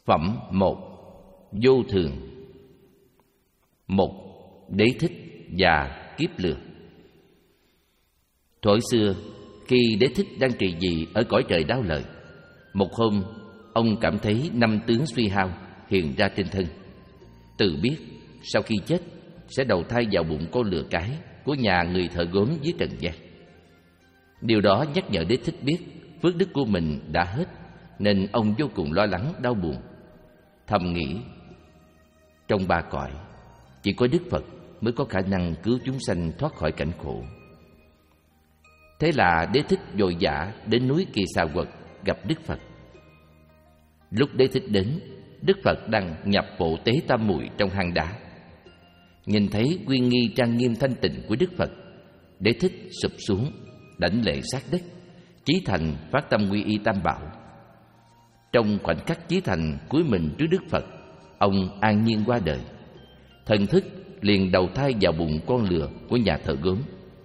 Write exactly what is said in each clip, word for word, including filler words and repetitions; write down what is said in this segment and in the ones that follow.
Phẩm một. Vô thường. Một. Đế thích và kiếp lừa. Thuở xưa, khi Đế thích đang trị vì ở cõi trời Đao Lợi, một hôm ông cảm thấy năm tướng suy hao hiện ra trên thân. Tự biết sau khi chết sẽ đầu thai vào bụng con lừa cái của nhà người thợ gốm dưới trần gian. Điều đó nhắc nhở Đế thích biết phước đức của mình đã hết, nên ông vô cùng lo lắng đau buồn. Thầm nghĩ, trong ba cõi chỉ có Đức Phật mới có khả năng cứu chúng sanh thoát khỏi cảnh khổ. Thế là Đế thích vội vã đến núi Kỳ Xà Quật gặp Đức Phật. Lúc Đế thích đến, Đức Phật đang nhập bộ tế tam muội trong hang đá. Nhìn thấy uy nghi trang nghiêm thanh tịnh của Đức Phật, Đế thích sụp xuống, đảnh lễ sát đất, chí thành phát tâm quy y Tam Bảo. Trong khoảnh khắc chí thành cúi mình trước Đức Phật, ông an nhiên qua đời. Thần thức liền đầu thai vào bụng con lừa của nhà thợ gốm.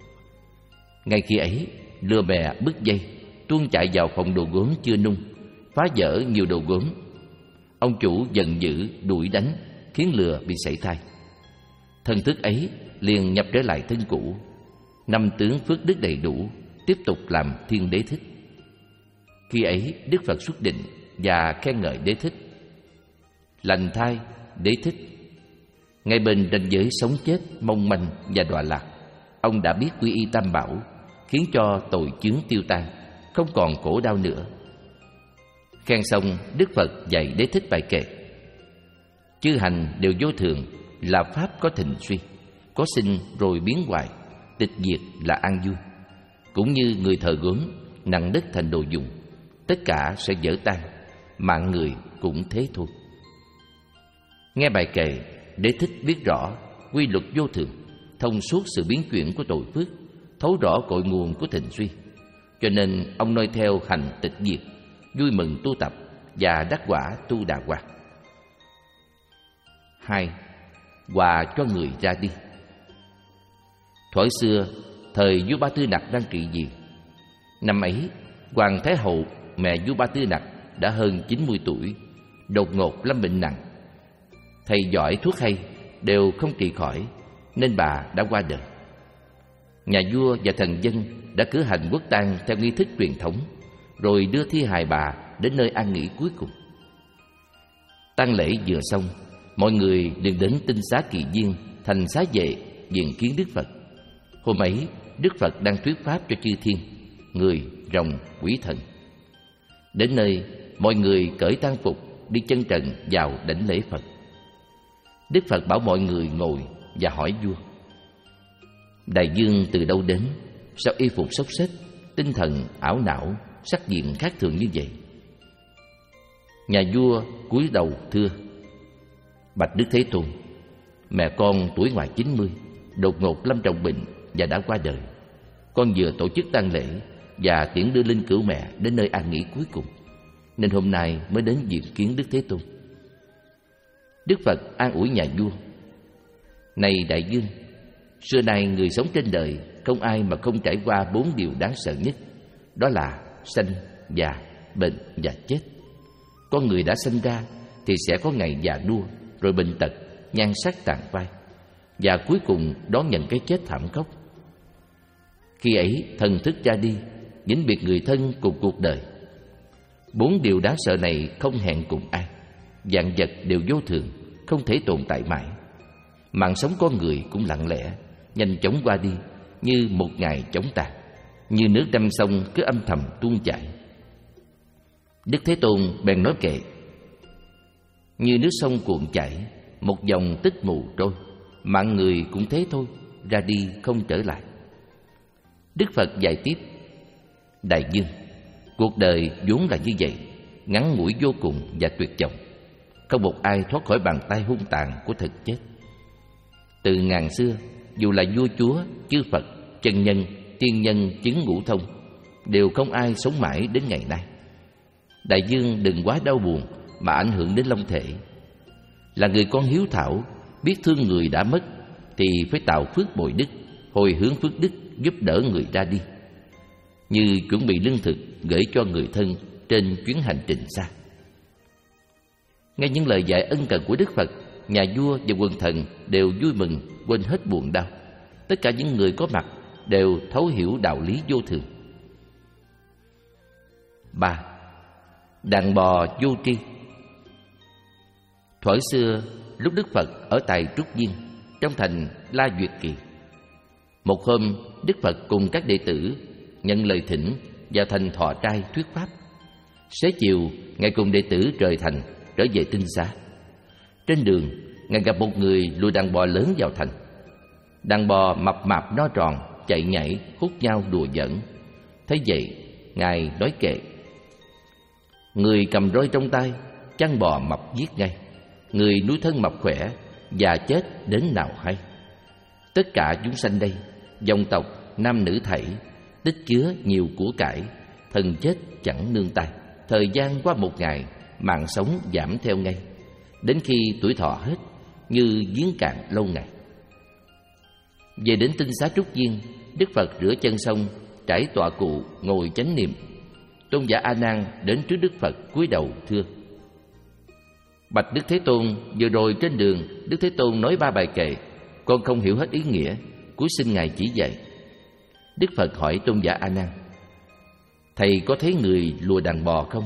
Ngay khi ấy, lừa bè bứt dây, tuôn chạy vào phòng đồ gốm chưa nung, phá vỡ nhiều đồ gốm. Ông chủ giận dữ đuổi đánh, khiến lừa bị sảy thai. Thần thức ấy liền nhập trở lại thân cũ. Năm tướng phước đức đầy đủ, tiếp tục làm thiên đế thích. Khi ấy, Đức Phật xuất định và khen ngợi Đế thích. Lành thai, Đế thích. Ngay bên ranh giới sống chết mong manh và đọa lạc, ông đã biết quy y Tam Bảo, khiến cho tội chướng tiêu tan, không còn khổ đau nữa. Khen xong, Đức Phật dạy Đế thích bài kệ: chư hành đều vô thường, là pháp có thịnh suy, có sinh rồi biến hoại, tịch diệt là an vui. Cũng như người thợ gốm nặng đất thành đồ dùng, tất cả sẽ vỡ tan, mạng người cũng thế thôi. Nghe bài kệ, Đế thích biết rõ quy luật vô thường, thông suốt sự biến chuyển của tội phước, thấu rõ cội nguồn của thịnh suy. Cho nên ông noi theo hành tịch diệt, vui mừng tu tập và đắc quả tu đà hoàng. Hai. Quà cho người ra đi. Thuở xưa, thời vua Ba Tư Nặc đang trị vì. Năm ấy, Hoàng Thái Hậu, mẹ vua Ba Tư Nặc, đã hơn chín mươi tuổi, đột ngột lâm bệnh nặng. Thầy giỏi thuốc hay đều không trị khỏi, nên bà đã qua đời. Nhà vua và thần dân đã cử hành quốc tang theo nghi thức truyền thống, rồi đưa thi hài bà đến nơi an nghỉ cuối cùng. Tang lễ vừa xong, mọi người liền đến Tinh Xá Kỳ Viên, thành xá vệ, diện kiến Đức Phật. Hôm ấy, Đức Phật đang thuyết pháp cho chư thiên, người, rồng, quỷ thần. Đến nơi, mọi người cởi tang phục, đi chân trần vào đảnh lễ Phật. Đức Phật bảo mọi người ngồi và hỏi vua: Đại vương từ đâu đến? Sao y phục xốc xếch, tinh thần ảo não, sắc diện khác thường như vậy? Nhà vua cúi đầu thưa: Bạch Đức Thế Tôn, mẹ con tuổi ngoài chín mươi, đột ngột lâm trọng bệnh và đã qua đời. Con vừa tổ chức tang lễ và tiễn đưa linh cữu mẹ đến nơi an nghỉ cuối cùng, nên hôm nay mới đến diện kiến Đức Thế Tôn. Đức Phật an ủi nhà vua: Này đại vương, xưa nay người sống trên đời không ai mà không trải qua bốn điều đáng sợ nhất, đó là sanh, già, bệnh và chết. Con người đã sinh ra thì sẽ có ngày già nua, rồi bệnh tật, nhan sắc tàn phai, và cuối cùng đón nhận cái chết thảm khốc. Khi ấy thần thức ra đi, vĩnh biệt người thân cùng cuộc đời. Bốn điều đáng sợ này không hẹn cùng ai. Vạn vật đều vô thường, không thể tồn tại mãi. Mạng sống con người cũng lặng lẽ, nhanh chóng qua đi, như một ngày chóng tàn, như nước đâm sông cứ âm thầm tuôn chảy. Đức Thế Tôn bèn nói kệ: Như nước sông cuộn chảy, một dòng tích mù trôi, mạng người cũng thế thôi, ra đi không trở lại. Đức Phật dạy tiếp: Đại vương, cuộc đời vốn là như vậy, ngắn ngủi vô cùng và tuyệt vọng. Không một ai thoát khỏi bàn tay hung tàn của thực chết. Từ ngàn xưa, dù là vua chúa, chư Phật, chân nhân, tiên nhân chứng ngũ thông, đều không ai sống mãi đến ngày nay. Đại vương đừng quá đau buồn mà ảnh hưởng đến long thể. Là người con hiếu thảo, biết thương người đã mất, thì phải tạo phước bồi đức, hồi hướng phước đức giúp đỡ người ra đi, như chuẩn bị lương thực gửi cho người thân trên chuyến hành trình xa. Nghe những lời dạy ân cần của Đức Phật, nhà vua và quần thần đều vui mừng, quên hết buồn đau. Tất cả những người có mặt đều thấu hiểu đạo lý vô thường. Ba. Đàn bò vô tri. Thuở xưa, lúc Đức Phật ở tại Trúc Viên, trong thành La Duyệt Kỳ, một hôm Đức Phật cùng các đệ tử nhận lời thỉnh vào thành Thọ Trai thuyết pháp. Xế chiều, Ngài cùng đệ tử rời thành trở về Tinh Xá. Trên đường, Ngài gặp một người lùi đàn bò lớn vào thành. Đàn bò mập mạp no tròn, chạy nhảy, hút nhau đùa giỡn. Thấy vậy, Ngài nói kệ: người cầm roi trong tay, chăn bò mập giết ngay. Người nuôi thân mập khỏe, già chết đến nào hay. Tất cả chúng sanh đây, dòng tộc nam nữ thảy, tích chứa nhiều của cải, thần chết chẳng nương tay. Thời gian qua một ngày, mạng sống giảm theo ngay, đến khi tuổi thọ hết, như giếng cạn lâu ngày. Về đến Tinh Xá Trúc Viên, Đức Phật rửa chân xong, trải tọa cụ ngồi chánh niệm. Tôn giả A Nan đến trước Đức Phật cúi đầu thưa: bạch Đức Thế Tôn, vừa rồi trên đường Đức Thế Tôn nói ba bài kệ, con không hiểu hết ý nghĩa, cúi xin Ngài chỉ dạy. Đức Phật hỏi Tôn giả A Nan: thầy có thấy người lùa đàn bò không?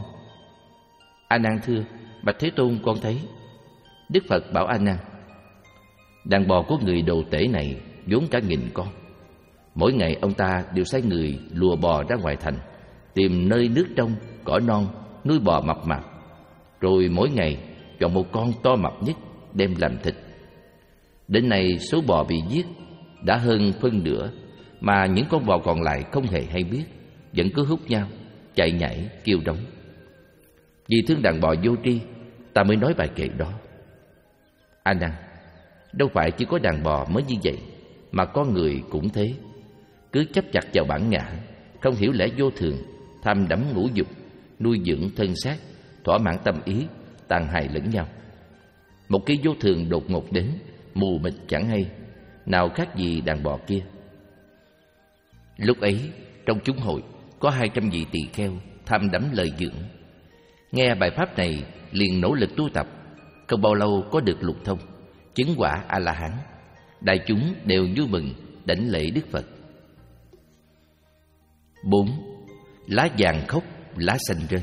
A Nan thưa: bạch Thế Tôn, con thấy. Đức Phật bảo A Nan: đàn bò của người đồ tể này vốn cả nghìn con. Mỗi ngày ông ta đều sai người lùa bò ra ngoài thành, tìm nơi nước trong, cỏ non, nuôi bò mập mạp, rồi mỗi ngày chọn một con to mập nhất đem làm thịt. Đến nay số bò bị giết đã hơn phân nửa, mà những con bò còn lại không hề hay biết, vẫn cứ hút nhau, chạy nhảy, kêu đống. Vì thương đàn bò vô tri, ta mới nói bài kệ đó. A Nan, đâu phải chỉ có đàn bò mới như vậy, mà con người cũng thế. Cứ chấp chặt vào bản ngã, không hiểu lẽ vô thường, tham đắm ngũ dục, nuôi dưỡng thân xác, thỏa mãn tâm ý, tàn hại lẫn nhau. Một cái vô thường đột ngột đến, mù mịt chẳng hay, nào khác gì đàn bò kia. Lúc ấy, trong chúng hội có hai trăm vị tỳ kheo tham đắm lời dưỡng. Nghe bài pháp này liền nỗ lực tu tập, không bao lâu có được lục thông, chứng quả A La Hán. Đại chúng đều vui mừng đảnh lễ Đức Phật. Bốn. Lá vàng khóc, lá xanh rơi.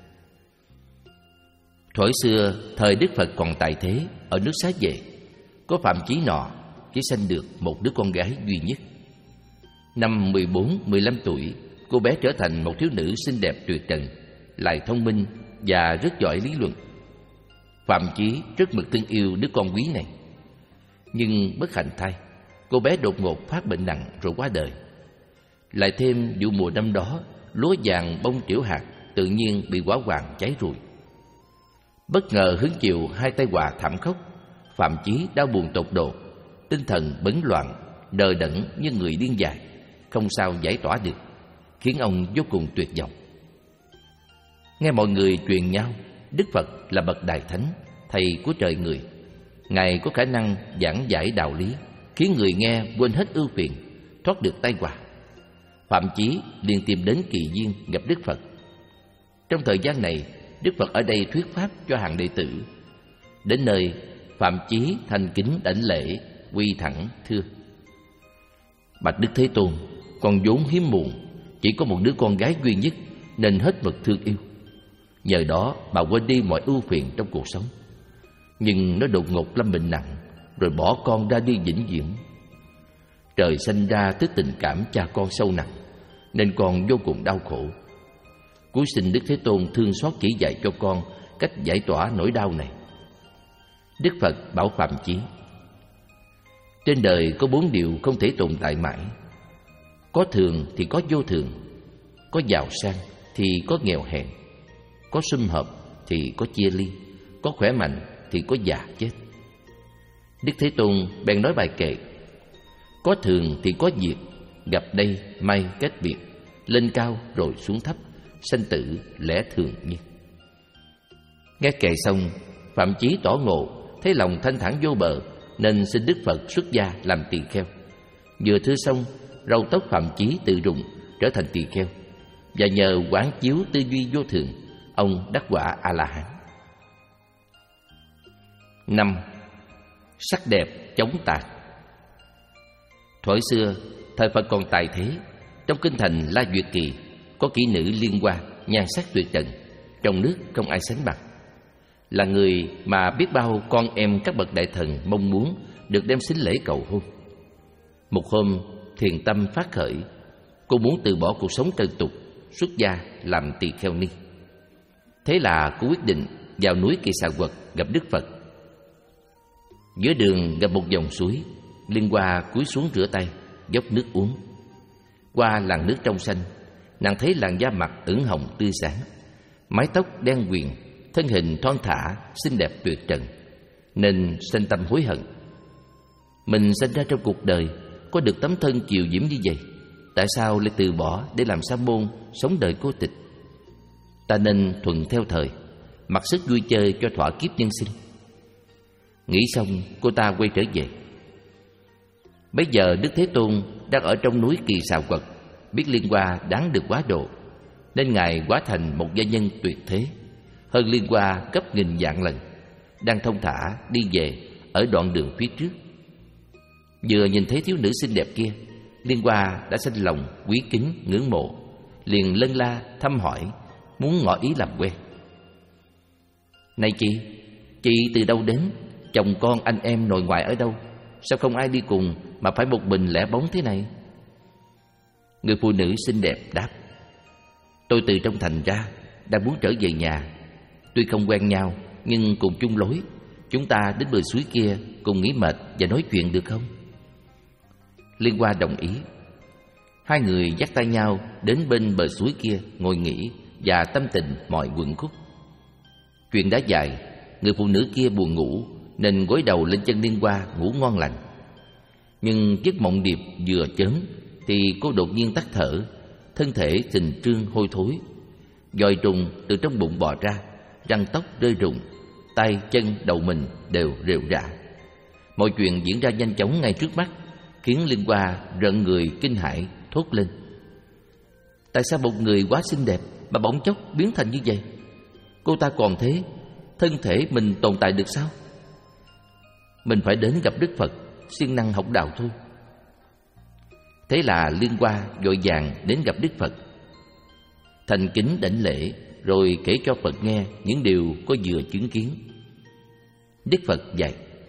Thuở xưa, thời Đức Phật còn tại thế, ở nước Xá Vệ, có Phạm Chí nọ chỉ sanh được một đứa con gái duy nhất. Năm mười bốn, mười lăm tuổi, cô bé trở thành một thiếu nữ xinh đẹp tuyệt trần, lại thông minh và rất giỏi lý luận. Phạm Chí rất mực thương yêu đứa con quý này. Nhưng bất hạnh thay, cô bé đột ngột phát bệnh nặng rồi qua đời. Lại thêm vụ mùa năm đó, lúa vàng bông triểu hạt tự nhiên bị hỏa hoạn cháy rụi. Bất ngờ hứng chịu hai tai họa thảm khốc, Phạm Chí đau buồn tột độ, tinh thần bấn loạn, đờ đẫn như người điên dại, không sao giải tỏa được, khiến ông vô cùng tuyệt vọng. Nghe mọi người truyền nhau, Đức Phật là bậc đại thánh, thầy của trời người. Ngài có khả năng giảng giải đạo lý, khiến người nghe quên hết ưu phiền, thoát được tai họa. Phạm Chí liền tìm đến Kỳ Viên gặp Đức Phật. Trong thời gian này, Đức Phật ở đây thuyết pháp cho hàng đệ tử. Đến nơi, Phạm Chí thành kính đảnh lễ, quy thẳng thưa: bạch Đức Thế Tôn, con vốn hiếm muộn, chỉ có một đứa con gái duy nhất nên hết mực thương yêu. Nhờ đó bà quên đi mọi ưu phiền trong cuộc sống. Nhưng nó đột ngột lâm bệnh nặng, rồi bỏ con ra đi vĩnh viễn. Trời sinh ra tới tình cảm cha con sâu nặng, nên con vô cùng đau khổ. Cúi xin Đức Thế Tôn thương xót chỉ dạy cho con cách giải tỏa nỗi đau này. Đức Phật bảo Phạm Chí: trên đời có bốn điều không thể tồn tại mãi. Có thường thì có vô thường, có giàu sang thì có nghèo hèn, có sum họp thì có chia ly, có khỏe mạnh thì có già chết. Đức Thế Tôn bèn nói bài kệ: có thường thì có diệt, gặp đây may kết biệt, lên cao rồi xuống thấp, sanh tử lẽ thường nhiên. Nghe kệ xong, Phạm Chí tỏ ngộ, thấy lòng thanh thản vô bờ, nên xin Đức Phật xuất gia làm tỳ kheo. Vừa thưa xong, râu tóc Phạm Chí tự rụng, trở thành tỳ kheo, và nhờ quán chiếu tư duy vô thường, ông đắc quả A La Hán. Năm. Sắc đẹp chống tà. Thuở xưa, thời Phật còn tại thế, trong kinh thành La Duyệt Kỳ có kỹ nữ Liên Hoa, nhan sắc tuyệt trần, trong nước không ai sánh bằng, là người mà biết bao con em các bậc đại thần mong muốn được đem sính lễ cầu hôn. Một hôm, thiền tâm phát khởi, cô muốn từ bỏ cuộc sống trần tục, xuất gia làm tỳ kheo ni. Thế là cô quyết định vào núi Kỳ Xà Quật gặp Đức Phật. Giữa đường gặp một dòng suối, Liên Hoa cúi xuống rửa tay, dốc nước uống. Qua làn nước trong xanh, nàng thấy làn da mặt ửng hồng tươi sáng, mái tóc đen quyền, thân hình thon thả, xinh đẹp tuyệt trần, nên sinh tâm hối hận. Mình sinh ra trong cuộc đời có được tấm thân kiều diễm như vậy, tại sao lại từ bỏ để làm sa môn sống đời cô tịch? Ta nên thuận theo thời, mặc sức vui chơi cho thỏa kiếp nhân sinh. Nghĩ xong, cô ta quay trở về. Bây giờ Đức Thế Tôn đang ở trong núi Kỳ Xà Quật, biết Liên Hoa đáng được quá độ, nên Ngài hóa thành một gia nhân tuyệt thế, hơn Liên Hoa gấp nghìn vạn lần, đang thông thả đi về ở đoạn đường phía trước. Vừa nhìn thấy thiếu nữ xinh đẹp kia, Liên Hoa đã sinh lòng quý kính ngưỡng mộ, liền lân la thăm hỏi, muốn ngỏ ý làm quen. Này chị, chị từ đâu đến? Chồng con anh em nội ngoại ở đâu? Sao không ai đi cùng mà phải một mình lẻ bóng thế này? Người phụ nữ xinh đẹp đáp: Tôi từ trong thành ra, đang muốn trở về nhà. Tuy không quen nhau, nhưng cùng chung lối. Chúng ta đến bờ suối kia cùng nghỉ mệt và nói chuyện được không? Liên Hoa đồng ý. Hai người dắt tay nhau đến bên bờ suối kia ngồi nghỉ và tâm tình mọi quẩn khúc. Chuyện đã dài, người phụ nữ kia buồn ngủ nên gối đầu lên chân Liên Hoa ngủ ngon lành. Nhưng giấc mộng điệp vừa chớm thì cô đột nhiên tắt thở, thân thể thình trương hôi thối, giòi trùng từ trong bụng bò ra, răng tóc rơi rụng, tay chân đầu mình đều rệu rã. Mọi chuyện diễn ra nhanh chóng ngay trước mắt, khiến Liên Hoa rợn người kinh hãi thốt lên: Tại sao một người quá xinh đẹp mà bỗng chốc biến thành như vậy? Cô ta còn thế, thân thể mình tồn tại được sao? Mình phải đến gặp Đức Phật, siêng năng học đạo thôi. Thế là Liên Hoa vội vàng đến gặp Đức Phật, thành kính đảnh lễ, rồi kể cho Phật nghe những điều cô vừa chứng kiến. Đức Phật dạy: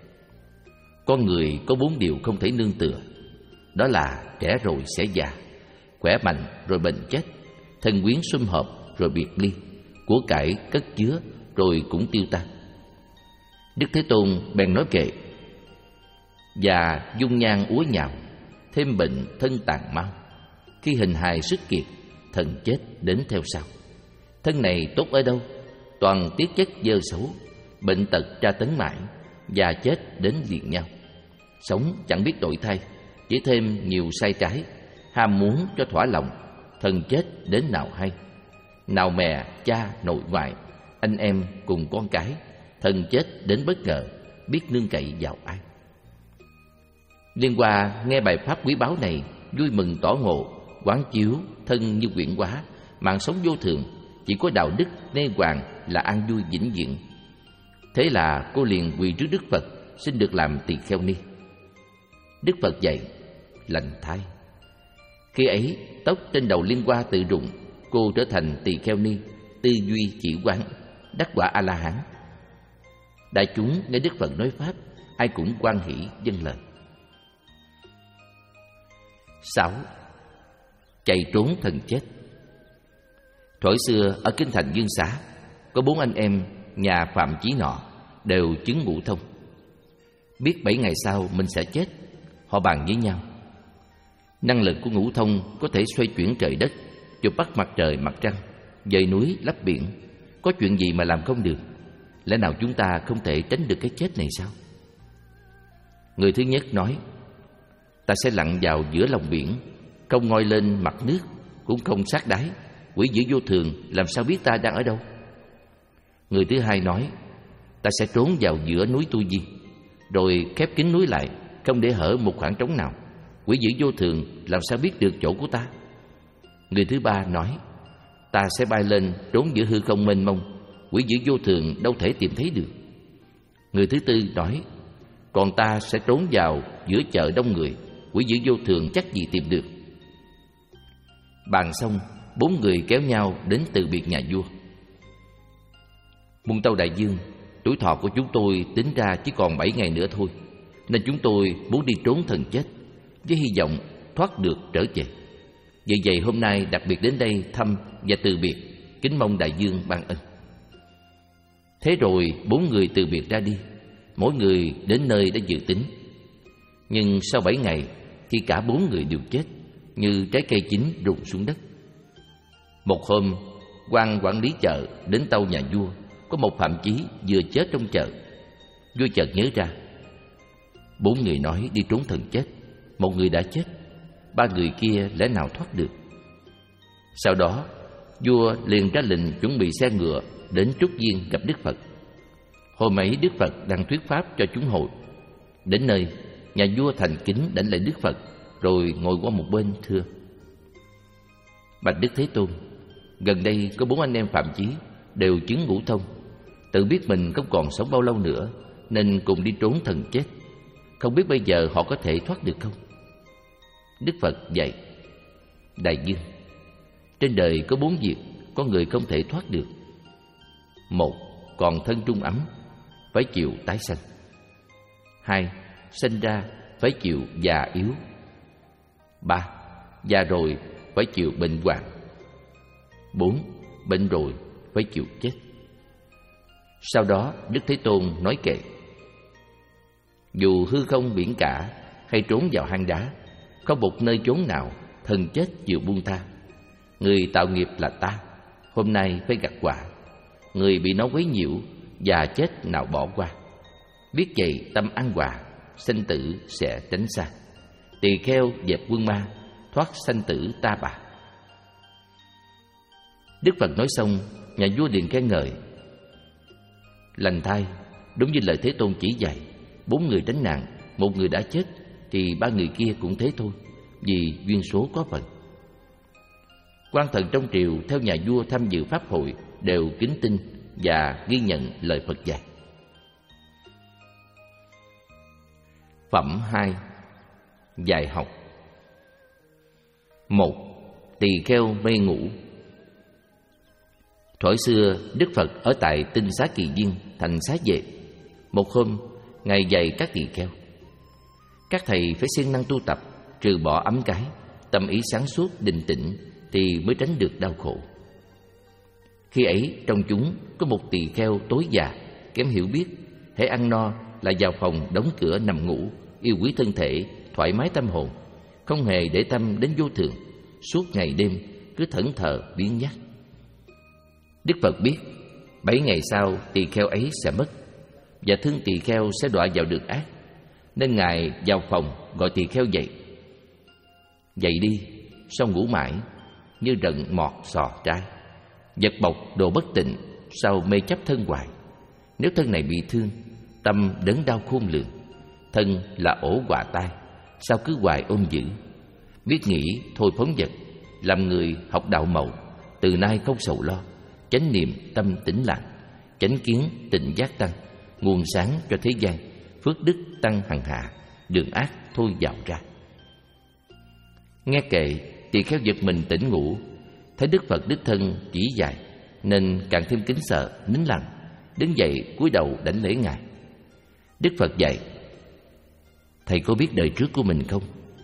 Con người có bốn điều không thể nương tựa, đó là trẻ rồi sẽ già, khỏe mạnh rồi bệnh chết, thân quyến sum họp rồi biệt ly, của cải cất chứa rồi cũng tiêu tan. Đức Thế Tôn bèn nói kệ: Già dung nhan úa nhạo, thêm bệnh thân tàn mau, khi hình hài sức kiệt, thần chết đến theo sau. Thân này tốt ở đâu? Toàn tiết chất dơ xấu, bệnh tật tra tấn mãi, già chết đến liền nhau. Sống chẳng biết đổi thay, chỉ thêm nhiều sai trái, ham muốn cho thỏa lòng, thần chết đến nào hay. Nào mẹ, cha, nội ngoại, anh em cùng con cái, thần chết đến bất ngờ, biết nương cậy vào ai. Liên Hoa nghe bài pháp quý báu này, vui mừng tỏ ngộ, quán chiếu thân như quyển hóa, mạng sống vô thường, chỉ có đạo đức nê hoàng là an vui vĩnh viễn. Thế là cô liền quỳ trước Đức Phật, xin được làm tỳ kheo ni. Đức Phật dạy: Lành thay. Khi ấy, tóc trên đầu Liên Hoa tự rụng, cô trở thành tỳ kheo ni, tư duy chỉ quán, đắc quả A La Hán. Đại chúng nghe Đức Phật nói pháp, ai cũng hoan hỷ vâng lời. Sáu. Chạy trốn thần chết. Thuở xưa ở kinh thành Dương Xá, có bốn anh em nhà Phạm Chí Nọ đều chứng ngũ thông. Biết bảy ngày sau mình sẽ chết, họ bàn với nhau: Năng lực của ngũ thông có thể xoay chuyển trời đất, chụp bắt mặt trời mặt trăng, dời núi lấp biển, có chuyện gì mà làm không được? Lẽ nào chúng ta không thể tránh được cái chết này sao? Người thứ nhất nói: Ta sẽ lặn vào giữa lòng biển, không ngoi lên mặt nước, cũng không sát đáy, quỷ dữ vô thường làm sao biết ta đang ở đâu? Người thứ hai nói: Ta sẽ trốn vào giữa núi Tu Di, rồi khép kín núi lại, không để hở một khoảng trống nào, quỷ dữ vô thường làm sao biết được chỗ của ta? Người thứ ba nói: Ta sẽ bay lên trốn giữa hư không mênh mông, quỷ dữ vô thường đâu thể tìm thấy được. Người thứ tư nói: Còn ta sẽ trốn vào giữa chợ đông người, quỷ dữ vô thường chắc gì tìm được. Bàn xong, bốn người kéo nhau đến từ biệt nhà vua. Muôn Tâu đại vương, tuổi thọ của chúng tôi tính ra chỉ còn bảy ngày nữa thôi, nên chúng tôi muốn đi trốn thần chết, với hy vọng thoát được trở về. Vì vậy hôm nay đặc biệt đến đây thăm và từ biệt, kính mong đại vương ban ân. Thế rồi bốn người từ biệt ra đi, mỗi người đến nơi đã dự tính. Nhưng sau bảy ngày, thì cả bốn người đều chết, như trái cây chín rụng xuống đất. Một hôm, quan quản lý chợ đến tâu nhà vua, có một phạm chí vừa chết trong chợ. Vua chợt nhớ ra, bốn người nói đi trốn thần chết, một người đã chết, ba người kia lẽ nào thoát được. Sau đó, vua liền ra lệnh chuẩn bị xe ngựa đến Trúc Viên gặp Đức Phật. Hôm ấy Đức Phật đang thuyết pháp cho chúng hội. Đến nơi, nhà vua thành kính đảnh lễ Đức Phật, rồi ngồi qua một bên thưa: Bạch Đức Thế Tôn, gần đây có bốn anh em phạm chí đều chứng ngũ thông, tự biết mình không còn sống bao lâu nữa, nên cùng đi trốn thần chết. Không biết bây giờ họ có thể thoát được không? Đức Phật dạy: Đại vương, trên đời có bốn việc có người không thể thoát được. Một, còn thân trung ấm, phải chịu tái sanh. Hai, sinh ra phải chịu già yếu. Ba, già rồi phải chịu bệnh hoạn. Bốn, bệnh rồi phải chịu chết. Sau đó Đức Thế Tôn nói kệ: Dù hư không biển cả hay trốn vào hang đá, không một nơi chốn nào thần chết chịu buông tha. Người tạo nghiệp là ta, hôm nay phải gặt quả. Người bị nó quấy nhiễu, già chết nào bỏ qua. Biết vậy tâm an hòa, sanh tử sẽ tránh xa. Tỳ kheo dẹp quân ma, thoát sanh tử ta bà. Đức Phật nói xong, nhà vua liền khen ngợi: Lành thay, đúng như lời Thế Tôn chỉ dạy. Bốn người tránh nạn, một người đã chết, thì ba người kia cũng thế thôi, vì duyên số có phần. Quan thần trong triều theo nhà vua tham dự pháp hội đều kính tin và ghi nhận lời Phật dạy. Phẩm hai. Dạy học. Một. Tỳ kheo mê ngủ. Thuở xưa, Đức Phật ở tại Tinh Xá Kỳ Viên, thành Xá Vệ. Một hôm, Ngài dạy các tỳ kheo: Các thầy phải siêng năng tu tập, trừ bỏ ấm cái, tâm ý sáng suốt, định tĩnh, thì mới tránh được đau khổ. Khi ấy, trong chúng có một tỳ kheo tối già, kém hiểu biết, hễ ăn no là vào phòng đóng cửa nằm ngủ, yêu quý thân thể, thoải mái tâm hồn, không hề để tâm đến vô thường, suốt ngày đêm cứ thẫn thờ biếng nhác. Đức Phật biết bảy ngày sau tỳ kheo ấy sẽ mất, và thương tỳ kheo sẽ đọa vào đường ác, nên Ngài vào phòng gọi tỳ kheo dậy. Dậy đi, sao ngủ mãi, như rận mọt sò trai, vật bọc đồ bất tịnh, sao mê chấp thân hoài. Nếu thân này bị thương, tâm đớn đau khôn lường. Thân là ổ quạ tai, sao cứ hoài ôm giữ. Biết nghĩ thôi phóng vật, làm người học đạo màu. Từ nay không sầu lo, chánh niệm tâm tĩnh lặng, chánh kiến tịnh giác tăng, nguồn sáng cho thế gian, phước đức tăng hằng hạ, đường ác thôi dạo ra. Nghe kệ, tỳ kheo giật mình tỉnh ngủ, thấy Đức Phật đích thân chỉ dạy, nên càng thêm kính sợ, nín lặng, đứng dậy cúi đầu đảnh lễ Ngài. Đức Phật dạy: Thầy có biết đời trước của mình không?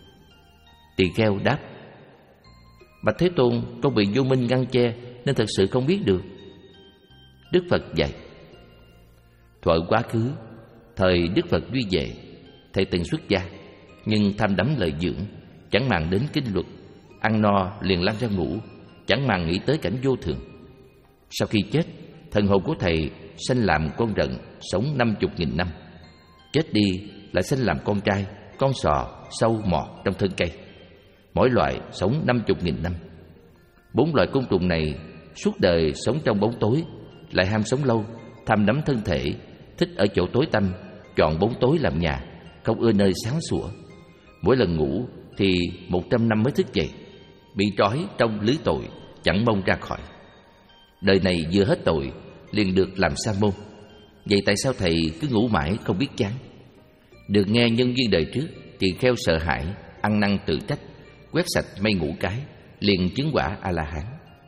Tỳ kheo đáp: Bạch Thế Tôn, con bị vô minh ngăn che nên thật sự không biết được. Đức Phật dạy: Thuở quá khứ, thời Đức Phật duy vệ, thầy từng xuất gia, nhưng tham đắm lợi dưỡng, chẳng màng đến kinh luật, ăn no liền lăn ra ngủ, chẳng màng nghĩ tới cảnh vô thường. Sau khi chết, thần hồn của thầy sanh làm con rận, sống năm chục nghìn năm. Chết đi lại sanh làm con trai, con sò, sâu mọt trong thân cây. Mỗi loại sống năm chục nghìn năm. Bốn loại côn trùng này suốt đời sống trong bóng tối, lại ham sống lâu, tham đắm thân thể, thích ở chỗ tối tăm, chọn bóng tối làm nhà, không ưa nơi sáng sủa. Mỗi lần ngủ thì một trăm năm mới thức dậy, bị trói trong lưới tội, chẳng mong ra khỏi. Đời này vừa hết tội, liền được làm sa môn. vậy tại sao thầy cứ ngủ mãi không biết chán? Được nghe nhân duyên đời trước, tỳ kheo sợ hãi, ăn năn tự trách, quét sạch mây ngũ cái, liền chứng quả A-la-hán.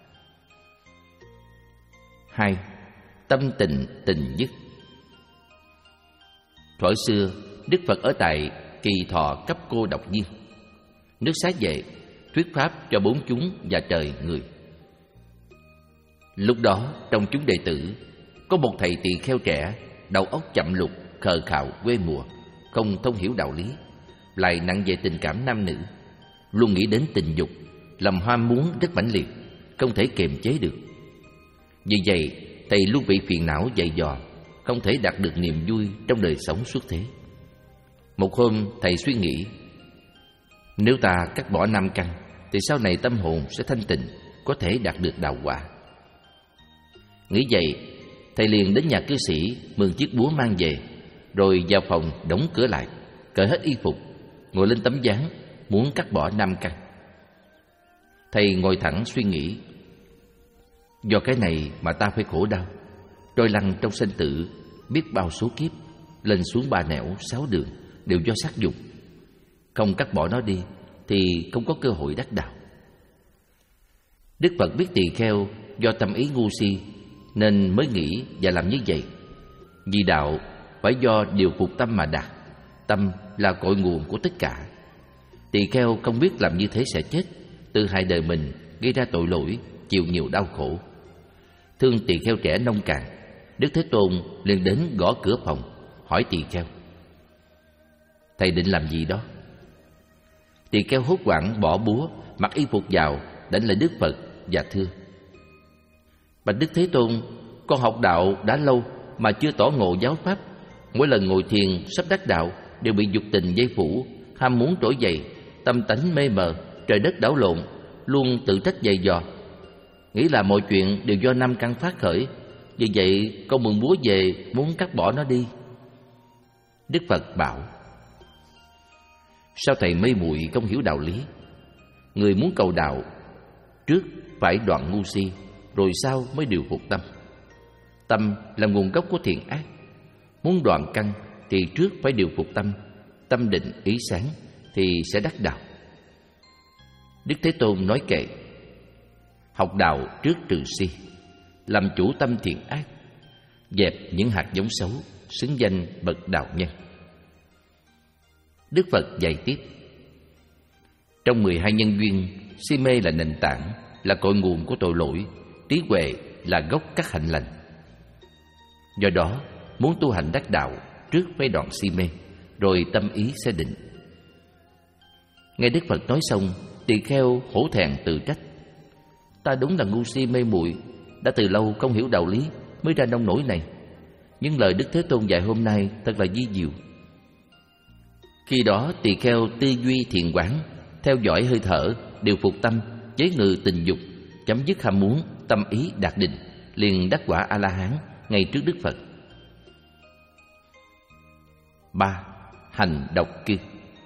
Hai, tâm tịnh tình dứt. Thuở xưa, Đức Phật ở tại Kỳ Thọ Cấp Cô Độc Viên, nước Xá Vệ, thuyết pháp cho bốn chúng và trời người. Lúc đó, trong chúng đệ tử, có một thầy tỳ kheo trẻ, đầu óc chậm lục, khờ khạo, quê mùa, không thông hiểu đạo lý, lại nặng về tình cảm nam nữ, luôn nghĩ đến tình dục, lòng ham muốn rất mãnh liệt, không thể kiềm chế được. Vì vậy, thầy luôn bị phiền não dày dò, không thể đạt được niềm vui trong đời sống xuất thế. Một hôm, thầy suy nghĩ, nếu ta cắt bỏ năm căn, thì sau này tâm hồn sẽ thanh tịnh, có thể đạt được đạo quả. Nghĩ vậy, thầy liền đến nhà cư sĩ mượn chiếc búa mang về, rồi vào phòng đóng cửa lại, cởi hết y phục, ngồi lên tấm ván, muốn cắt bỏ năm căn. Thầy ngồi thẳng suy nghĩ, do cái này mà ta phải khổ đau, trôi lăn trong sinh tử biết bao số kiếp, lên xuống ba nẻo sáu đường đều do sắc dục. Không cắt bỏ nó đi thì không có cơ hội đắc đạo. Đức Phật biết tỳ kheo do tâm ý ngu si nên mới nghĩ và làm như vậy. Vì đạo phải do điều phục tâm mà đạt, tâm là cội nguồn của tất cả. Tỳ kheo không biết làm như thế sẽ chết, tự hại đời mình, gây ra tội lỗi, chịu nhiều đau khổ. Thương tỳ kheo trẻ nông cạn, Đức Thế Tôn liền đến gõ cửa phòng, hỏi tỳ kheo, thầy định làm gì đó? Tỳ kheo hốt hoảng bỏ búa, mặc y phục vào, đánh lại Đức Phật và thưa, bạch Đức Thế Tôn, con học đạo đã lâu mà chưa tỏ ngộ giáo pháp. Mỗi lần ngồi thiền sắp đắc đạo đều bị dục tình dây phủ, ham muốn trỗi dậy, tâm tánh mê mờ, trời đất đảo lộn, luôn tự trách dày dò, nghĩ là mọi chuyện đều do năm căn phát khởi. Vì vậy con mượn búa về muốn cắt bỏ nó đi. Đức Phật bảo, sao thầy mê muội không hiểu đạo lý? Người muốn cầu đạo, trước phải đoạn ngu si, rồi sau mới điều phục tâm. Tâm là nguồn gốc của thiện ác. Muốn đoạn căn thì trước phải điều phục tâm, tâm định ý sáng thì sẽ đắc đạo. Đức Thế Tôn nói kệ, học đạo trước trừ si, làm chủ tâm thiện ác, dẹp những hạt giống xấu, xứng danh bậc đạo nhân. Đức Phật dạy tiếp, trong mười hai nhân duyên, si mê là nền tảng, là cội nguồn của tội lỗi, trí huệ là gốc các hạnh lành. Do đó, muốn tu hành đắc đạo, trước phải đoạn si mê, rồi tâm ý sẽ định. Nghe Đức Phật nói xong, tỳ kheo hổ thẹn tự trách, ta đúng là ngu si mê muội, đã từ lâu không hiểu đạo lý mới ra nông nổi này. Nhưng lời Đức Thế Tôn dạy hôm nay thật là vi diệu. Khi đó tỳ kheo tư duy thiền quán, theo dõi hơi thở, điều phục tâm, chế ngự tình dục, chấm dứt ham muốn, tâm ý đạt định, liền đắc quả A-la-hán ngay trước Đức Phật. Ba. Hành độc cư.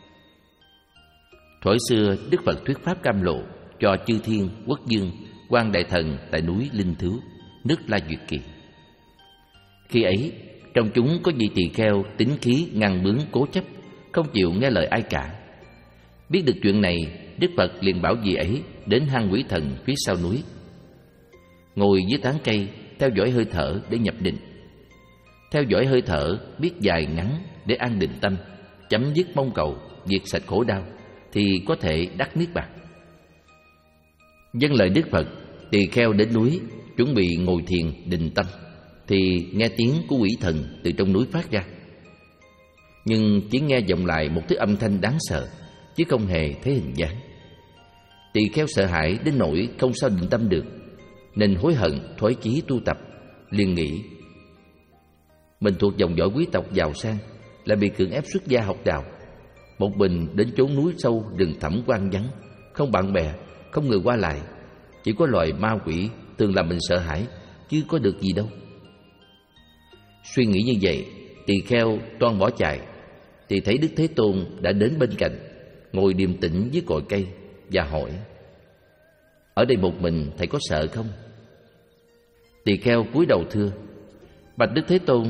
Thuở xưa Đức Phật thuyết pháp cam lộ cho chư thiên, quốc dương, quan đại thần tại núi Linh Thứu, nước La Duyệt Kỳ. Khi ấy, trong chúng có vị tỳ kheo tính khí ngang bướng cố chấp, không chịu nghe lời ai cả. Biết được chuyện này, Đức Phật liền bảo vị ấy đến hang quỷ thần phía sau núi, ngồi dưới tán cây theo dõi hơi thở để nhập định. Theo dõi hơi thở biết dài ngắn để an định tâm, chấm dứt mong cầu, diệt sạch khổ đau, thì có thể đắc niết bàn. Vâng lời Đức Phật, tỳ kheo đến núi chuẩn bị ngồi thiền định tâm, thì nghe tiếng của quỷ thần từ trong núi phát ra. Nhưng chỉ nghe vọng lại một thứ âm thanh đáng sợ, chứ không hề thấy hình dáng. Tỳ kheo sợ hãi đến nỗi không sao định tâm được, nên hối hận thoái chí tu tập, liền nghĩ mình thuộc dòng dõi quý tộc giàu sang, lại bị cưỡng ép xuất gia học đạo, một mình đến chốn núi sâu rừng thẳm hoang vắng, không bạn bè, không người qua lại, chỉ có loài ma quỷ thường làm mình sợ hãi, chứ có được gì đâu. Suy nghĩ như vậy, tỳ kheo toan bỏ chạy, thì thấy Đức Thế Tôn đã đến bên cạnh, ngồi điềm tĩnh dưới cội cây và hỏi, ở đây một mình thầy có sợ không? Tỳ kheo cúi đầu thưa, bạch Đức Thế Tôn,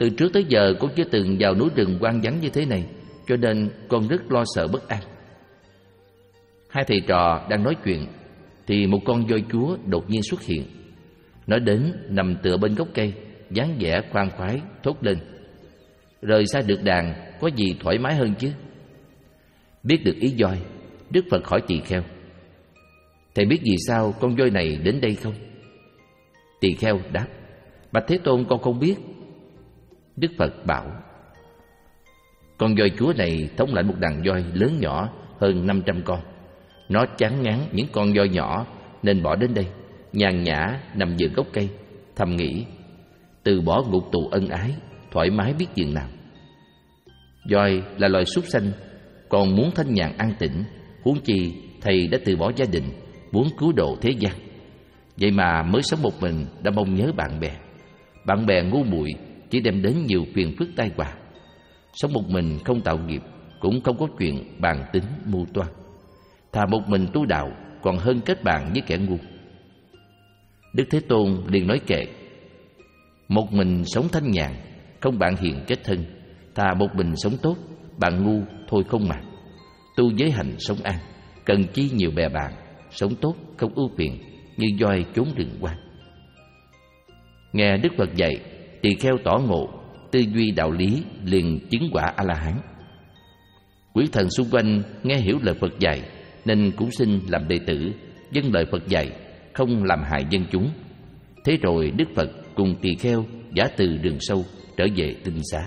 Từ trước tới giờ con chưa từng vào núi rừng hoang vắng như thế này, cho nên con rất lo sợ bất an. Hai thầy trò đang nói chuyện thì một con voi chúa đột nhiên xuất hiện. Nó đến nằm tựa bên gốc cây, dáng vẻ khoan khoái thốt lên: rời xa được đàn, có gì thoải mái hơn chứ? Biết được ý voi, Đức Phật hỏi tỳ kheo: thầy biết vì sao con voi này đến đây không? Tỳ kheo đáp: bạch Thế Tôn, con không biết. Đức Phật bảo: con voi chúa này thống lãnh một đàn voi lớn nhỏ hơn năm trăm con. Nó chán ngán những con voi nhỏ nên bỏ đến đây, nhàn nhã nằm giữa gốc cây, thầm nghĩ: từ bỏ ngục tù ân ái, thoải mái biết chừng nào. Voi là loài súc sanh, còn muốn thanh nhàn an tĩnh, huống chi thầy đã từ bỏ gia đình, muốn cứu độ thế gian. Vậy mà mới sống một mình đã mong nhớ bạn bè. Bạn bè ngu muội chỉ đem đến nhiều phiền phức tai họa. Sống một mình không tạo nghiệp, cũng không có chuyện bàn tính mưu toan. Thà một mình tu đạo còn hơn kết bạn với kẻ ngu. Đức Thế Tôn liền nói kệ: một mình sống thanh nhàn, không bạn hiền kết thân. Thà một mình sống tốt, bạn ngu thôi không mà. Tu giới hạnh sống an, cần chi nhiều bè bạn. Sống tốt không ưu phiền, như voi trốn rừng hoang. Nghe Đức Phật dạy, tỳ kheo tỏ ngộ, tư duy đạo lý, liền chứng quả A-la-hán. Quý thần xung quanh nghe hiểu lời Phật dạy nên cũng xin làm đệ tử, vâng lời Phật dạy, không làm hại dân chúng. Thế rồi Đức Phật cùng tỳ kheo giả từ đường sâu trở về tinh xá.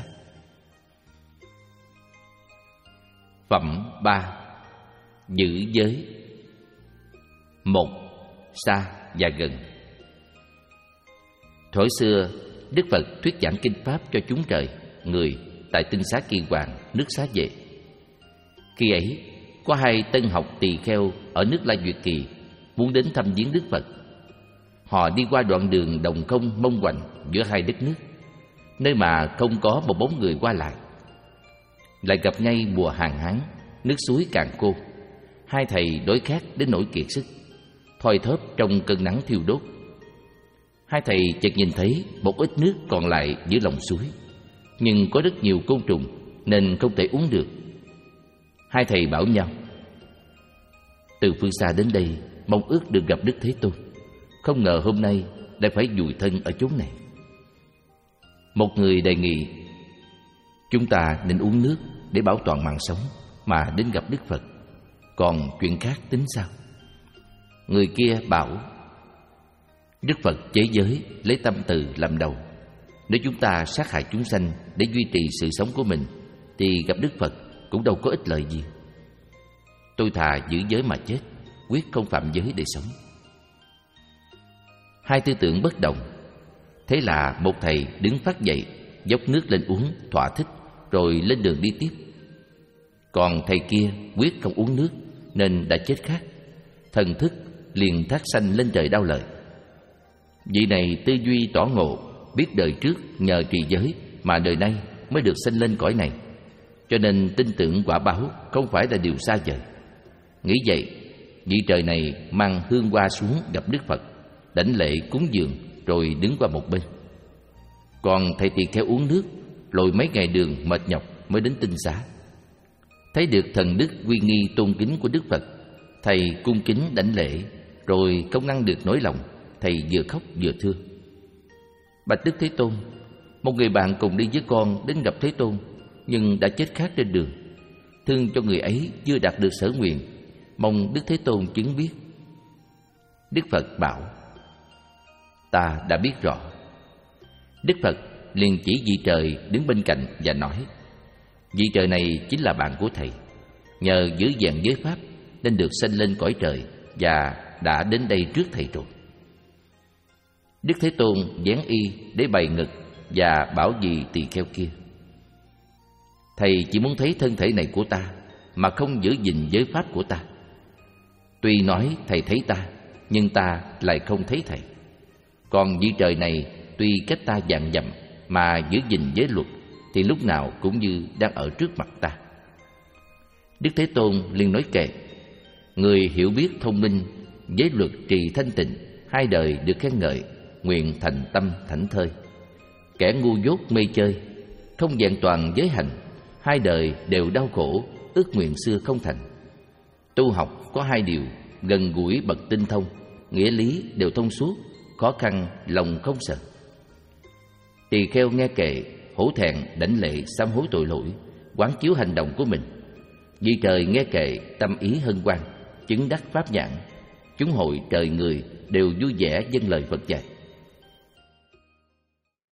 Phẩm ba. Giữ giới. Một. Xa và gần. Thuở xưa, Đức Phật thuyết giảng kinh pháp cho chúng trời, người tại tinh xá Kỳ Hoàng, nước Xá Vệ. Khi ấy, có hai tân học tỳ kheo ở nước La Duyệt Kỳ muốn đến thăm viếng Đức Phật. Họ đi qua đoạn đường đồng không mông quạnh giữa hai đất nước, nơi mà không có một bóng người qua lại. Lại gặp ngay mùa hạn hán, nước suối cạn khô. Hai thầy đói khát đến nỗi kiệt sức, thoi thóp trong cơn nắng thiêu đốt. Hai thầy chợt nhìn thấy một ít nước còn lại giữa lòng suối, nhưng có rất nhiều côn trùng nên không thể uống được. Hai thầy bảo nhau: từ phương xa đến đây mong ước được gặp Đức Thế Tôn, không ngờ hôm nay lại phải vùi thân ở chốn này. Một người đề nghị: chúng ta nên uống nước để bảo toàn mạng sống mà đến gặp Đức Phật, còn chuyện khác tính sao? Người kia bảo: Đức Phật chế giới lấy tâm từ làm đầu. Nếu chúng ta sát hại chúng sanh để duy trì sự sống của mình thì gặp Đức Phật cũng đâu có ích lợi gì. Tôi thà giữ giới mà chết, quyết không phạm giới để sống. Hai tư tưởng bất đồng. Thế là một thầy đứng phát dậy, dốc nước lên uống thỏa thích, rồi lên đường đi tiếp. Còn thầy kia quyết không uống nước nên đã chết khát. Thần thức liền thác sanh lên trời đau lợi. Vị này tư duy tỏ ngộ, biết đời trước nhờ trì giới mà đời nay mới được sanh lên cõi này, cho nên tin tưởng quả báo không phải là điều xa vời. Nghĩ vậy, vị trời này mang hương hoa xuống gặp Đức Phật, đảnh lễ cúng dường rồi đứng qua một bên. Còn thầy tỳ kheo uống nước, lội mấy ngày đường mệt nhọc mới đến tinh xá. Thấy được thần đức uy nghi tôn kính của Đức Phật, thầy cung kính đảnh lễ, rồi không ngăn được nỗi lòng, thầy vừa khóc vừa thương. Bạch Đức Thế Tôn, một người bạn cùng đi với con đến gặp Thế Tôn, nhưng đã chết khát trên đường. Thương cho người ấy chưa đạt được sở nguyện, mong Đức Thế Tôn chứng biết. Đức Phật bảo: ta đã biết rõ. Đức Phật liền chỉ vị trời đứng bên cạnh và nói: vị trời này chính là bạn của thầy, nhờ giữ vẹn giới pháp nên được sanh lên cõi trời và đã đến đây trước thầy rồi. Đức Thế Tôn vén y để bày ngực và bảo vị tỳ kheo kia: thầy chỉ muốn thấy thân thể này của ta mà không giữ gìn giới pháp của ta. Tuy nói thầy thấy ta, nhưng ta lại không thấy thầy. Còn vị trời này tuy cách ta vạn dặm mà giữ gìn giới luật thì lúc nào cũng như đang ở trước mặt ta. Đức Thế Tôn liền nói kệ: người hiểu biết thông minh, giới luật trì thanh tịnh, hai đời được khen ngợi, nguyện thành tâm thảnh thơi. Kẻ ngu dốt mê chơi, không vẹn toàn giới hạnh, hai đời đều đau khổ, ước nguyện xưa không thành. Tu học có hai điều: gần gũi bậc tinh thông, nghĩa lý đều thông suốt, khó khăn lòng không sợ. Tỳ kheo nghe kệ, hổ thẹn đảnh lễ sám hối tội lỗi, quán chiếu hành động của mình. Vị trời nghe kệ, tâm ý hân hoan, chứng đắc pháp nhãn. Chúng hội trời người đều vui vẻ dâng lời Phật dạy.